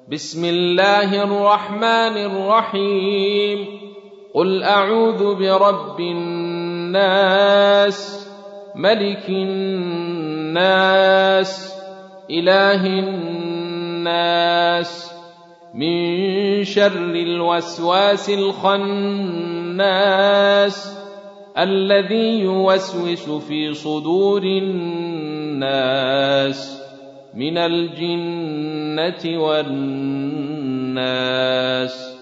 بسم الله الرحمن الرحيم قل أعوذ برب الناس ملك الناس إله الناس من شر الوسواس الخناس الذي يوسوس في صدور الناس من الجنة والناس.